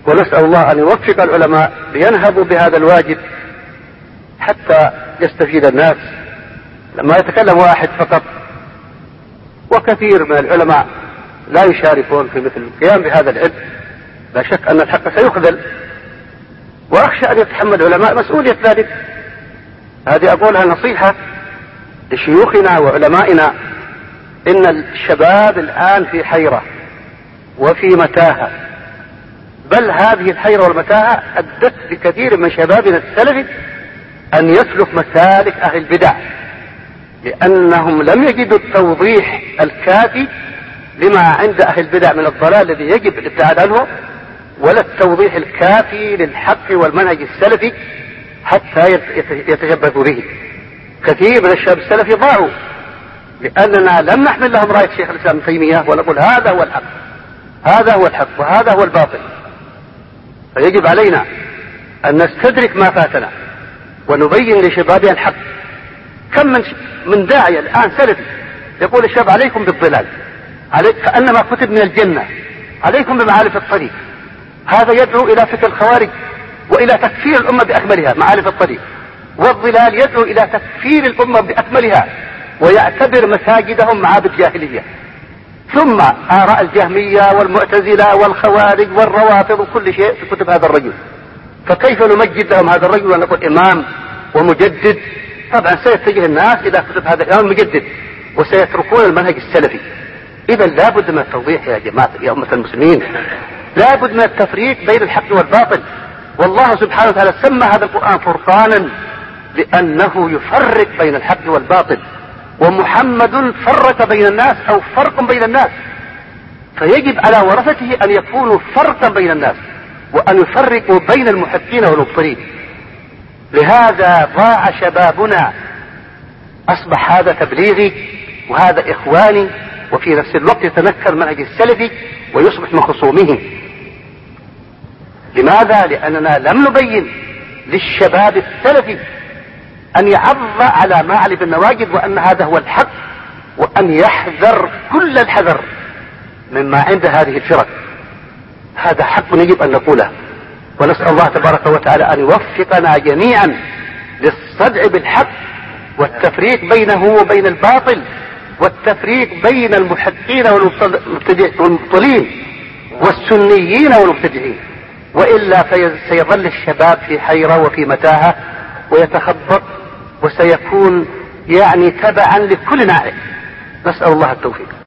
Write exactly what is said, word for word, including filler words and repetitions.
ونسأل الله أن يوفق العلماء لينهضوا بهذا الواجب حتى يستفيد الناس. لما يتكلم واحد فقط، وكثير من العلماء لا يشاركون في مثل القيام بهذا العلم، لا شك أن الحق سيخذل، وأخشى أن يتحمل العلماء مسؤولية ذلك. هذه أقولها نصيحة لشيوخنا وعلمائنا. إن الشباب الآن في حيرة وفي متاهة، بل هذه الحيرة والمتاهة أدت بكثير من شبابنا السلفي أن يسلك مسالك أهل البدع، لأنهم لم يجدوا التوضيح الكافي لما عند أهل البدع من الضلال الذي يجب الابتعاد عنه، ولا التوضيح الكافي للحق والمنهج السلفي حتى يتشبثوا به. كثير من الشباب السلفي ضاعوا لأننا لم نحمل لهم راية شيخ الإسلام ابن تيمية ونقول هذا هو الحق، هذا هو الحق وهذا هو الباطل. فيجب علينا أن نستدرك ما فاتنا ونبين لشبابنا الحق. كم من من داعية الآن سلفي يقول الشباب عليكم بالضلال، عليك كأنما كتب من الجنة، عليكم بمعارف الطريق. هذا يدعو إلى فكر الخوارج وإلى تكفير الأمة بأكملها، معارف الطريق. والضلال يدعو إلى تكفير الأمة بأكملها ويعتبر مساجدهم معابد جاهلية. ثم آراء الجهمية والمعتزلة والخوارج والروافض وكل شيء في كتب هذا الرجل. فكيف نمجد لهم هذا الرجل ونقول إمام ومجدد؟ طبعا سيتجه الناس إلى كتب هذا الإمام المجدد وسيتركون المنهج السلفي. إذا لابد من التوضيح يا جماعة يا أمة المسلمين، لابد من التفريق بين الحق والباطل. والله سبحانه وتعالى سمى هذا القرآن فرقانا لأنه يفرق بين الحق والباطل، ومحمد فرق بين الناس أو فرق بين الناس، فيجب على ورثته أن يكونوا فرقا بين الناس وأن يفرقوا بين المحقين والمبطلين. لهذا ضاع شبابنا، أصبح هذا تبليغي وهذا إخواني، وفي نفس الوقت يتنكر المنهج السلفي ويصبح من خصومه. لماذا؟ لأننا لم نبين للشباب السلفي أن يعض على ما علي بالنواجذ وأن هذا هو الحق، وأن يحذر كل الحذر مما عند هذه الفرق. هذا حق يجب أن نقوله، ونسأل الله تبارك وتعالى أن يوفقنا جميعا للصدع بالحق والتفريق بينه وبين الباطل، والتفريق بين المحقين والمبطلين والسنيين والمبتدعين. وإلا سيظل الشباب في حيرة وفي متاهة ويتخبط وسيكون يعني تبعا لكل ناعم. نسأل الله التوفيق.